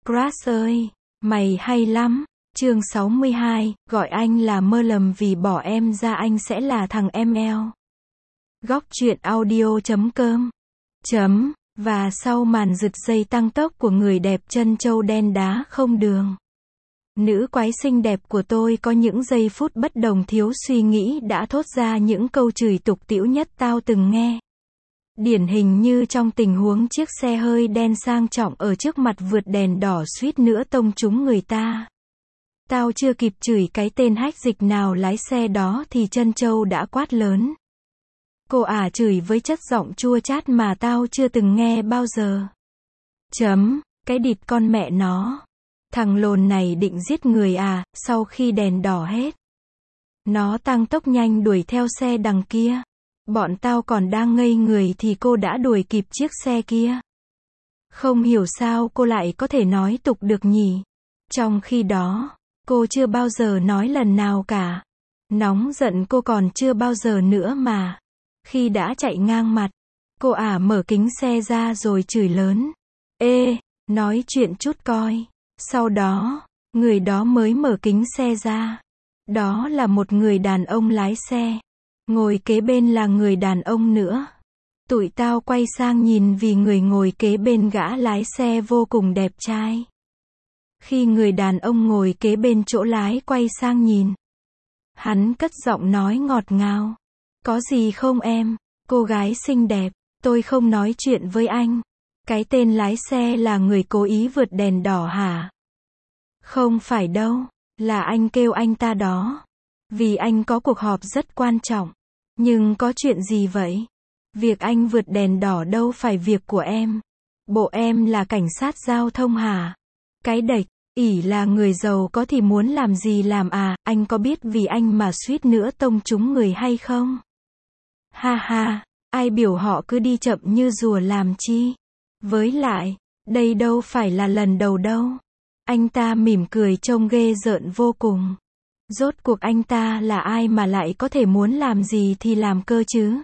Crush ơi, mày hay lắm. Chương 62, gọi anh là mơ lầm vì bỏ em ra anh sẽ là thằng ML. Góc truyện audio.com Và sau màn giật dây tăng tốc của người đẹp chân trâu đen đá không đường. Nữ quái xinh đẹp của tôi có những giây phút bất đồng thiếu suy nghĩ đã thốt ra những câu chửi tục tĩu nhất tao từng nghe. Điển hình như trong tình huống chiếc xe hơi đen sang trọng ở trước mặt vượt đèn đỏ suýt nữa tông trúng người ta. Tao chưa kịp chửi cái tên hách dịch nào lái xe đó thì chân trâu đã quát lớn. Cô ả chửi với chất giọng chua chát mà tao chưa từng nghe bao giờ. Cái địt con mẹ nó. Thằng lồn này định giết người à, sau khi đèn đỏ hết. Nó tăng tốc nhanh đuổi theo xe đằng kia. Bọn tao còn đang ngây người thì cô đã đuổi kịp chiếc xe kia. Không hiểu sao cô lại có thể nói tục được nhỉ. Trong khi đó, cô chưa bao giờ nói lần nào cả. Nóng giận cô còn chưa bao giờ nữa mà. Khi đã chạy ngang mặt, cô ả mở kính xe ra rồi chửi lớn. Ê, nói chuyện chút coi. Sau đó, người đó mới mở kính xe ra. Đó là một người đàn ông lái xe. Ngồi kế bên là người đàn ông nữa. Tụi tao quay sang nhìn vì người ngồi kế bên gã lái xe vô cùng đẹp trai. Khi người đàn ông ngồi kế bên chỗ lái quay sang nhìn, hắn cất giọng nói ngọt ngào. Có gì không em, cô gái xinh đẹp, tôi không nói chuyện với anh. Cái tên lái xe là người cố ý vượt đèn đỏ hả? Không phải đâu, là anh kêu anh ta đó. Vì anh có cuộc họp rất quan trọng. Nhưng có chuyện gì vậy? Việc anh vượt đèn đỏ đâu phải việc của em. Bộ em là cảnh sát giao thông hả? Cái đệch, ỷ là người giàu có thì muốn làm gì làm à, anh có biết vì anh mà suýt nữa tông trúng người hay không? Ha ha, ai biểu họ cứ đi chậm như rùa làm chi? Với lại, đây đâu phải là lần đầu đâu. Anh ta mỉm cười trông ghê rợn vô cùng. Rốt cuộc anh ta là ai mà lại có thể muốn làm gì thì làm cơ chứ?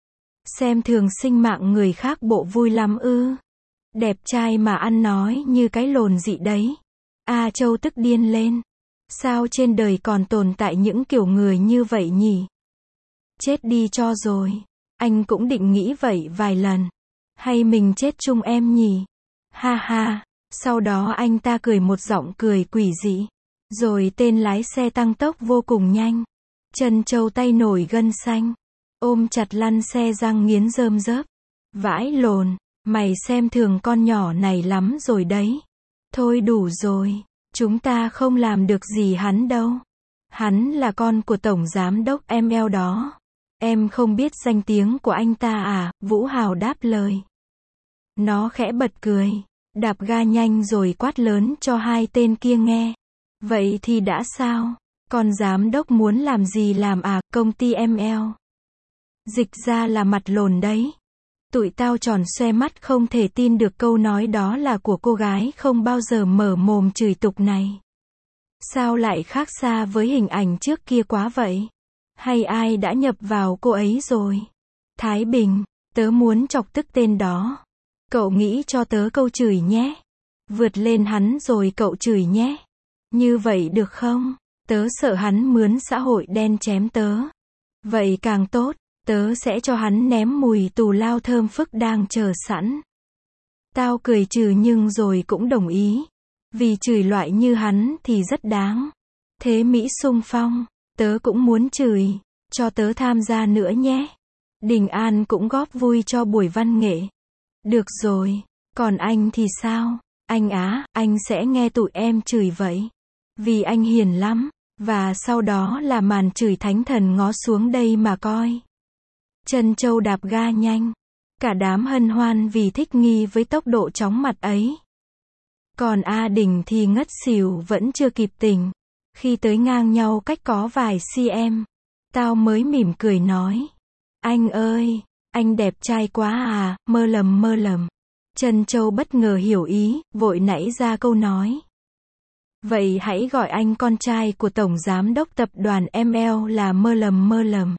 Xem thường sinh mạng người khác bộ vui lắm ư? Đẹp trai mà ăn nói như cái lồn dị đấy. A Châu tức điên lên. Sao trên đời còn tồn tại những kiểu người như vậy nhỉ? Chết đi cho rồi. Anh cũng định nghĩ vậy vài lần. Hay mình chết chung em nhỉ? Ha ha. Sau đó anh ta cười một giọng cười quỷ dị. Rồi tên lái xe tăng tốc vô cùng nhanh. Chân trâu tay nổi gân xanh. Ôm chặt lăn xe răng nghiến rơm rớp. Vãi lồn, mày xem thường con nhỏ này lắm rồi đấy. Thôi đủ rồi, chúng ta không làm được gì hắn đâu. Hắn là con của Tổng Giám đốc ML đó. Em không biết danh tiếng của anh ta à, Vũ Hào đáp lời. Nó khẽ bật cười, đạp ga nhanh rồi quát lớn cho hai tên kia nghe. Vậy thì đã sao? Con giám đốc muốn làm gì làm à, công ty ML? Dịch ra là mặt lồn đấy. Tụi tao tròn xoe mắt không thể tin được câu nói đó là của cô gái không bao giờ mở mồm chửi tục này. Sao lại khác xa với hình ảnh trước kia quá vậy? Hay ai đã nhập vào cô ấy rồi? Thái Bình, tớ muốn chọc tức tên đó. Cậu nghĩ cho tớ câu chửi nhé. Vượt lên hắn rồi cậu chửi nhé. Như vậy được không? Tớ sợ hắn mướn xã hội đen chém tớ. Vậy càng tốt, tớ sẽ cho hắn ném mùi tù lao thơm phức đang chờ sẵn. Tao cười trừ nhưng rồi cũng đồng ý. Vì chửi loại như hắn thì rất đáng. Thế Mỹ xung phong, tớ cũng muốn chửi, cho tớ tham gia nữa nhé. Đình An cũng góp vui cho buổi văn nghệ. Được rồi, còn anh thì sao? Anh á, anh sẽ nghe tụi em chửi vậy. Vì anh hiền lắm, và sau đó là màn chửi thánh thần ngó xuống đây mà coi. Chân trâu đạp ga nhanh. Cả đám hân hoan vì thích nghi với tốc độ chóng mặt ấy. Còn A Đình thì ngất xỉu vẫn chưa kịp tỉnh. Khi tới ngang nhau cách có vài cm, tao mới mỉm cười nói. Anh ơi, anh đẹp trai quá à, mơ lầm mơ lầm. Chân trâu bất ngờ hiểu ý, vội nảy ra câu nói. Vậy hãy gọi anh con trai của Tổng Giám đốc tập đoàn ML là mơ lầm mơ lầm.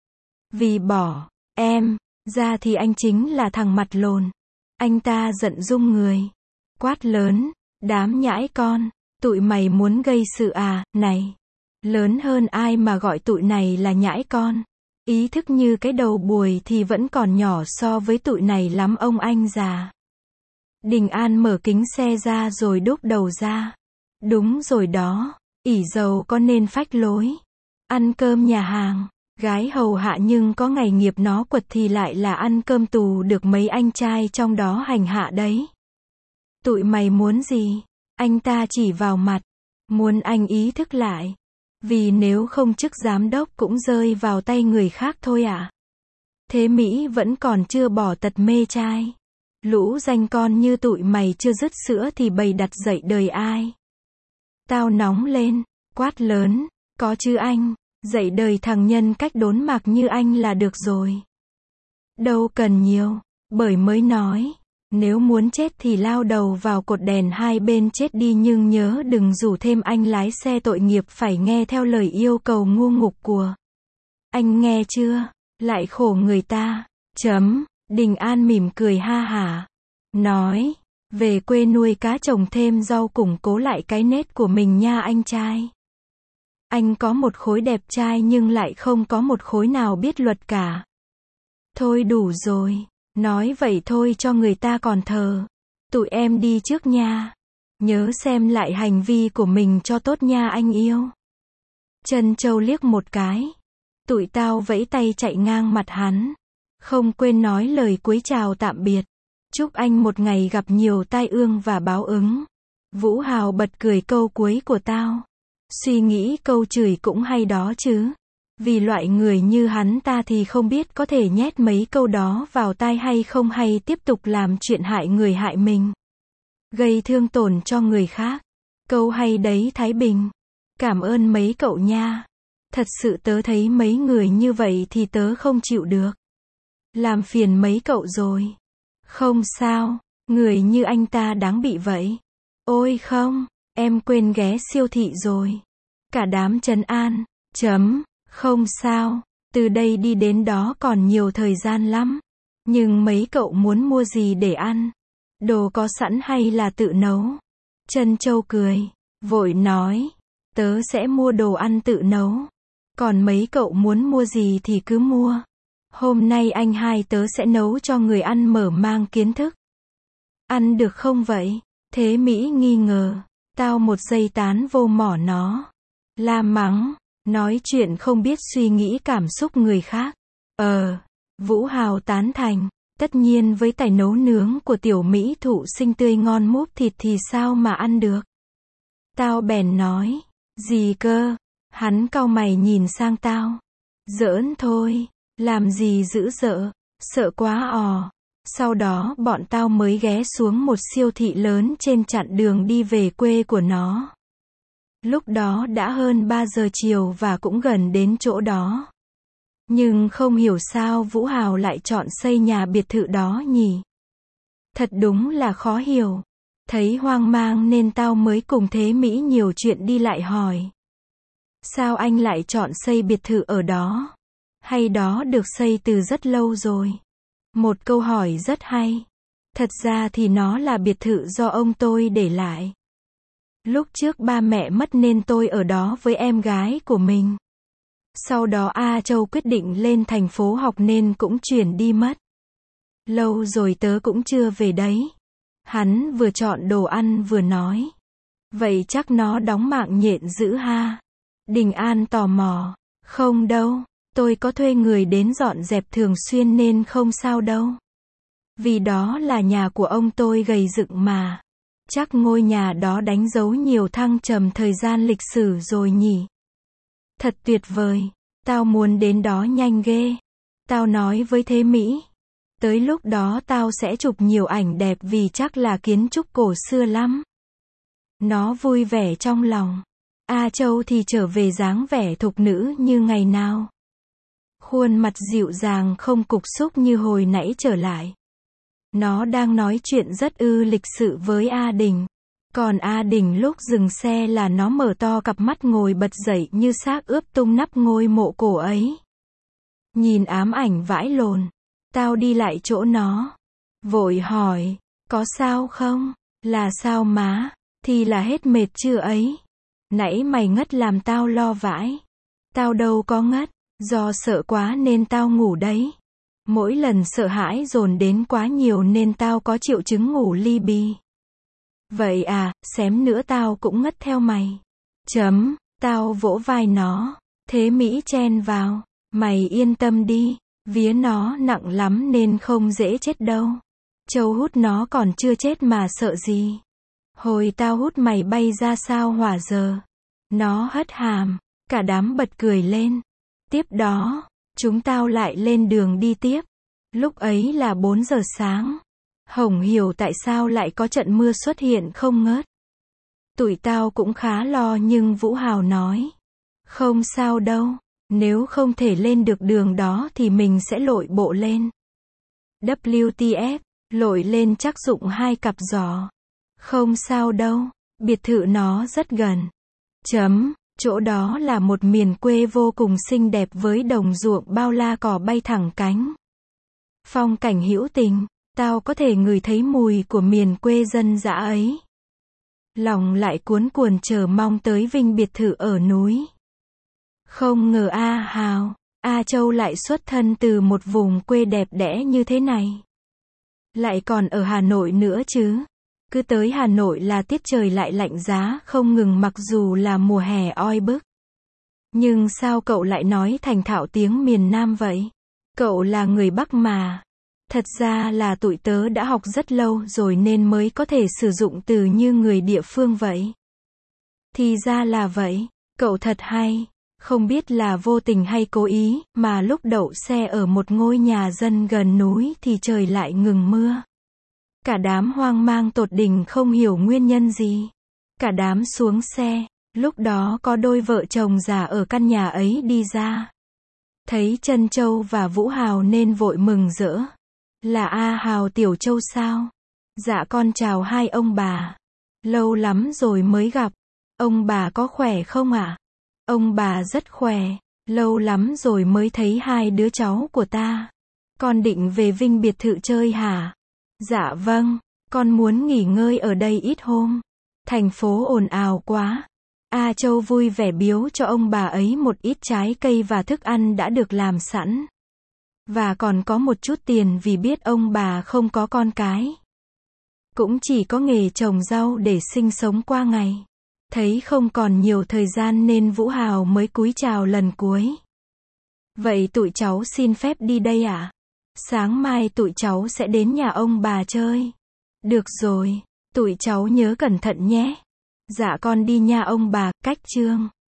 Vì bỏ em ra thì anh chính là thằng mặt lồn. Anh ta giận rung người. Quát lớn, Đám nhãi con, tụi mày muốn gây sự à, này. Lớn hơn ai mà gọi tụi này là nhãi con. Ý thức như cái đầu bùi thì vẫn còn nhỏ so với tụi này lắm ông anh già. Đình An mở kính xe ra rồi đúc đầu ra. Đúng rồi đó, ỷ giàu có nên phách lối. Ăn cơm nhà hàng, gái hầu hạ nhưng có ngày nghiệp nó quật thì lại là ăn cơm tù được mấy anh trai trong đó hành hạ đấy. Tụi mày muốn gì? Anh ta chỉ vào mặt. Muốn anh ý thức lại. Vì nếu không chức giám đốc cũng rơi vào tay người khác thôi à. Thế Mỹ vẫn còn chưa bỏ tật mê trai. Lũ danh con như tụi mày chưa dứt sữa thì bày đặt dậy đời ai. Tao nóng lên, quát lớn, có chứ anh, dạy đời thằng nhân cách đốn mạc như anh là được rồi. Đâu cần nhiều, bởi mới nói, nếu muốn chết thì lao đầu vào cột đèn hai bên chết đi nhưng nhớ đừng rủ thêm anh lái xe tội nghiệp phải nghe theo lời yêu cầu ngu ngục của. Anh nghe chưa? Lại khổ người ta. Đình An mỉm cười ha hả. Nói, về quê nuôi cá trồng thêm rau củng cố lại cái nết của mình nha anh trai. Anh có một khối đẹp trai nhưng lại không có một khối nào biết luật cả. Thôi đủ rồi, nói vậy thôi cho người ta còn thờ. Tụi em đi trước nha. Nhớ xem lại hành vi của mình cho tốt nha anh yêu. Trân Châu liếc một cái. Tụi tao vẫy tay chạy ngang mặt hắn. Không quên nói lời cuối chào tạm biệt. Chúc anh một ngày gặp nhiều tai ương và báo ứng. Vũ Hào bật cười câu cuối của tao. Suy nghĩ câu chửi cũng hay đó chứ. Vì loại người như hắn ta thì không biết có thể nhét mấy câu đó vào tai hay không hay tiếp tục làm chuyện hại người hại mình. Gây thương tổn cho người khác. Câu hay đấy Thái Bình. Cảm ơn mấy cậu nha. Thật sự tớ thấy mấy người như vậy thì tớ không chịu được. Làm phiền mấy cậu rồi. Không sao, người như anh ta đáng bị vậy. Ôi không, em quên ghé siêu thị rồi. Cả đám trấn an. Không sao, từ đây đi đến đó còn nhiều thời gian lắm. Nhưng mấy cậu muốn mua gì để ăn? Đồ có sẵn hay là tự nấu? Trân Châu cười, vội nói, tớ sẽ mua đồ ăn tự nấu. Còn mấy cậu muốn mua gì thì cứ mua. Hôm nay anh hai tớ sẽ nấu cho người ăn mở mang kiến thức. Ăn được không vậy? Thế Mỹ nghi ngờ. Tao một giây tán vô mỏ nó. La mắng. Nói chuyện không biết suy nghĩ cảm xúc người khác. Vũ Hào tán thành. Tất nhiên với tài nấu nướng của tiểu Mỹ thụ sinh tươi ngon múp thịt thì sao mà ăn được. Tao bèn nói. Gì cơ? Hắn cau mày nhìn sang tao. Giỡn thôi. Làm gì dữ dợ, sợ quá ò. Sau đó bọn tao mới ghé xuống một siêu thị lớn trên chặng đường đi về quê của nó. Lúc đó đã hơn 3 giờ chiều và cũng gần đến chỗ đó. Nhưng không hiểu sao Vũ Hào lại chọn xây nhà biệt thự đó nhỉ. Thật đúng là khó hiểu. Thấy hoang mang nên tao mới cùng Thế Mỹ nhiều chuyện đi lại hỏi. Sao anh lại chọn xây biệt thự ở đó? Hay đó được xây từ rất lâu rồi? Một câu hỏi rất hay. Thật ra thì nó là biệt thự do ông tôi để lại. Lúc trước ba mẹ mất nên tôi ở đó với em gái của mình. Sau đó A Châu quyết định lên thành phố học nên cũng chuyển đi mất. Lâu rồi tớ cũng chưa về đấy. Hắn vừa chọn đồ ăn vừa nói. Vậy chắc nó đóng mạng nhện dữ ha? Đình An tò mò. Không đâu. Tôi có thuê người đến dọn dẹp thường xuyên nên không sao đâu. Vì đó là nhà của ông tôi gầy dựng mà. Chắc ngôi nhà đó đánh dấu nhiều thăng trầm thời gian lịch sử rồi nhỉ. Thật tuyệt vời. Tao muốn đến đó nhanh ghê. Tao nói với Thế Mỹ. Tới lúc đó tao sẽ chụp nhiều ảnh đẹp vì chắc là kiến trúc cổ xưa lắm. Nó vui vẻ trong lòng. A Châu thì trở về dáng vẻ thục nữ như ngày nào. Khuôn mặt dịu dàng không cục xúc như hồi nãy trở lại. Nó đang nói chuyện rất lịch sự với A Đình. Còn A Đình lúc dừng xe là nó mở to cặp mắt ngồi bật dậy như xác ướp tung nắp ngôi mộ cổ ấy. Nhìn ám ảnh vãi lồn. Tao đi lại chỗ nó. Vội hỏi. Có sao không? Là sao má? Thì là hết mệt chưa ấy? Nãy mày ngất làm tao lo vãi. Tao đâu có ngất, do sợ quá nên tao ngủ đấy. Mỗi lần sợ hãi dồn đến quá nhiều nên tao có triệu chứng ngủ li bì. Vậy à, xém nữa tao cũng ngất theo mày. Tao vỗ vai nó. Thế Mỹ chen vào. Mày yên tâm đi, vía nó nặng lắm nên không dễ chết đâu. Châu hút nó còn chưa chết mà sợ gì. Hồi tao hút mày bay ra sao hỏa giờ. Nó hất hàm, cả đám bật cười lên. Tiếp đó, chúng tao lại lên đường đi tiếp. Lúc ấy là 4 giờ sáng. Hổng hiểu tại sao lại có trận mưa xuất hiện không ngớt. Tụi tao cũng khá lo nhưng Vũ Hào nói. Không sao đâu, nếu không thể lên được đường đó thì mình sẽ lội bộ lên. WTF, lội lên chắc dụng 2 cặp giò. Không sao đâu, biệt thự nó rất gần. Chỗ đó là một miền quê vô cùng xinh đẹp với đồng ruộng bao la cỏ bay thẳng cánh. Phong cảnh hữu tình, tao có thể ngửi thấy mùi của miền quê dân dã ấy. Lòng lại cuốn cuồng chờ mong tới Vinh biệt thự ở núi. Không ngờ Hào, Châu lại xuất thân từ một vùng quê đẹp đẽ như thế này. Lại còn ở Hà Nội nữa chứ. Cứ tới Hà Nội là tiết trời lại lạnh giá không ngừng mặc dù là mùa hè oi bức. Nhưng sao cậu lại nói thành thạo tiếng miền Nam vậy? Cậu là người Bắc mà. Thật ra là tụi tớ đã học rất lâu rồi nên mới có thể sử dụng từ như người địa phương vậy. Thì ra là vậy, cậu thật hay. Không biết là vô tình hay cố ý, mà lúc đậu xe ở một ngôi nhà dân gần núi thì trời lại ngừng mưa. Cả đám hoang mang tột đỉnh không hiểu nguyên nhân gì. Cả đám xuống xe, lúc đó có đôi vợ chồng già ở căn nhà ấy đi ra. Thấy Trân Châu và Vũ Hào nên vội mừng rỡ. Là Hào Tiểu Châu sao? Dạ con chào hai ông bà. Lâu lắm rồi mới gặp. Ông bà có khỏe không ạ? Ông bà rất khỏe. Lâu lắm rồi mới thấy hai đứa cháu của ta. Con định về Vinh biệt thự chơi hả? Dạ vâng, con muốn nghỉ ngơi ở đây ít hôm. Thành phố ồn ào quá. Châu vui vẻ biếu cho ông bà ấy một ít trái cây và thức ăn đã được làm sẵn. Và còn có một chút tiền vì biết ông bà không có con cái. Cũng chỉ có nghề trồng rau để sinh sống qua ngày. Thấy không còn nhiều thời gian nên Vũ Hào mới cúi chào lần cuối. Vậy tụi cháu xin phép đi đây ạ? Sáng mai tụi cháu sẽ đến nhà ông bà chơi. Được rồi, tụi cháu nhớ cẩn thận nhé. Dạ con đi nha ông bà, cách Trương.